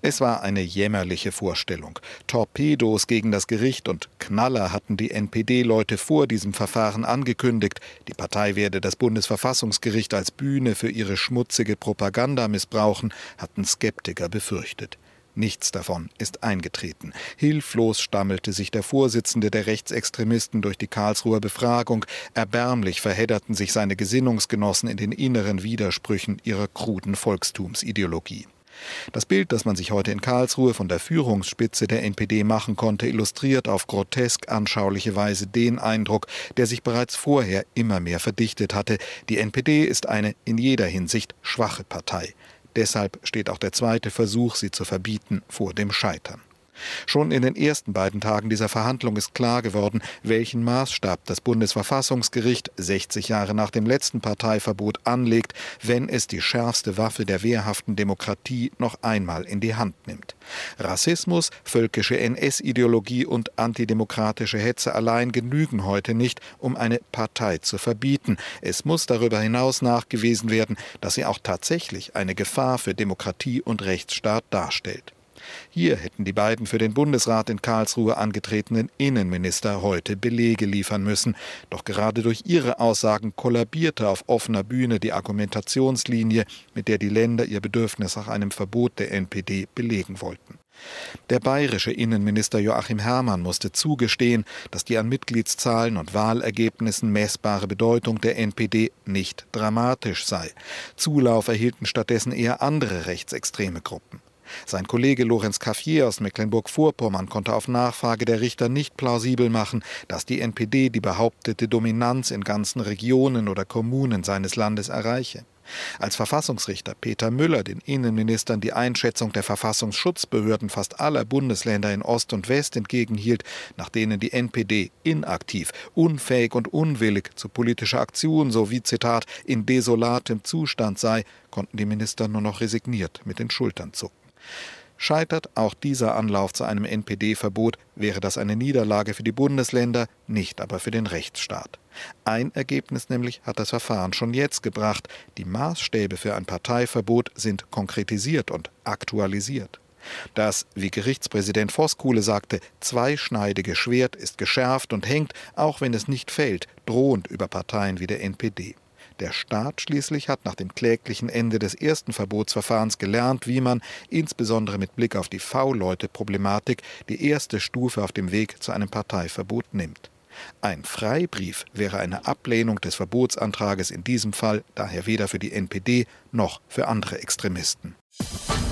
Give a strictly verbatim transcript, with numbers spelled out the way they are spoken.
Es war eine jämmerliche Vorstellung. Torpedos gegen das Gericht und Knaller hatten die N P D-Leute vor diesem Verfahren angekündigt. Die Partei werde das Bundesverfassungsgericht als Bühne für ihre schmutzige Propaganda missbrauchen, hatten Skeptiker befürchtet. Nichts davon ist eingetreten. Hilflos stammelte sich der Vorsitzende der Rechtsextremisten durch die Karlsruher Befragung. Erbärmlich verhedderten sich seine Gesinnungsgenossen in den inneren Widersprüchen ihrer kruden Volkstumsideologie. Das Bild, das man sich heute in Karlsruhe von der Führungsspitze der N P D machen konnte, illustriert auf grotesk anschauliche Weise den Eindruck, der sich bereits vorher immer mehr verdichtet hatte. Die N P D ist eine in jeder Hinsicht schwache Partei. Deshalb steht auch der zweite Versuch, sie zu verbieten, vor dem Scheitern. Schon in den ersten beiden Tagen dieser Verhandlung ist klar geworden, welchen Maßstab das Bundesverfassungsgericht sechzig Jahre nach dem letzten Parteiverbot anlegt, wenn es die schärfste Waffe der wehrhaften Demokratie noch einmal in die Hand nimmt. Rassismus, völkische N S-Ideologie und antidemokratische Hetze allein genügen heute nicht, um eine Partei zu verbieten. Es muss darüber hinaus nachgewiesen werden, dass sie auch tatsächlich eine Gefahr für Demokratie und Rechtsstaat darstellt. Hier hätten die beiden für den Bundesrat in Karlsruhe angetretenen Innenminister heute Belege liefern müssen. Doch gerade durch ihre Aussagen kollabierte auf offener Bühne die Argumentationslinie, mit der die Länder ihr Bedürfnis nach einem Verbot der N P D belegen wollten. Der bayerische Innenminister Joachim Herrmann musste zugestehen, dass die an Mitgliedszahlen und Wahlergebnissen messbare Bedeutung der N P D nicht dramatisch sei. Zulauf erhielten stattdessen eher andere rechtsextreme Gruppen. Sein Kollege Lorenz Cafier aus Mecklenburg-Vorpommern konnte auf Nachfrage der Richter nicht plausibel machen, dass die N P D die behauptete Dominanz in ganzen Regionen oder Kommunen seines Landes erreiche. Als Verfassungsrichter Peter Müller den Innenministern die Einschätzung der Verfassungsschutzbehörden fast aller Bundesländer in Ost und West entgegenhielt, nach denen die N P D inaktiv, unfähig und unwillig zu politischer Aktion sowie, Zitat, in desolatem Zustand sei, konnten die Minister nur noch resigniert mit den Schultern zucken. Scheitert auch dieser Anlauf zu einem N P D-Verbot, wäre das eine Niederlage für die Bundesländer, nicht aber für den Rechtsstaat. Ein Ergebnis nämlich hat das Verfahren schon jetzt gebracht. Die Maßstäbe für ein Parteiverbot sind konkretisiert und aktualisiert. Das, wie Gerichtspräsident Voskuhle sagte, zweischneidige Schwert ist geschärft und hängt, auch wenn es nicht fällt, drohend über Parteien wie der N P D. Der Staat schließlich hat nach dem kläglichen Ende des ersten Verbotsverfahrens gelernt, wie man, insbesondere mit Blick auf die V-Leute-Problematik, die erste Stufe auf dem Weg zu einem Parteiverbot nimmt. Ein Freibrief wäre eine Ablehnung des Verbotsantrages in diesem Fall daher weder für die N P D noch für andere Extremisten.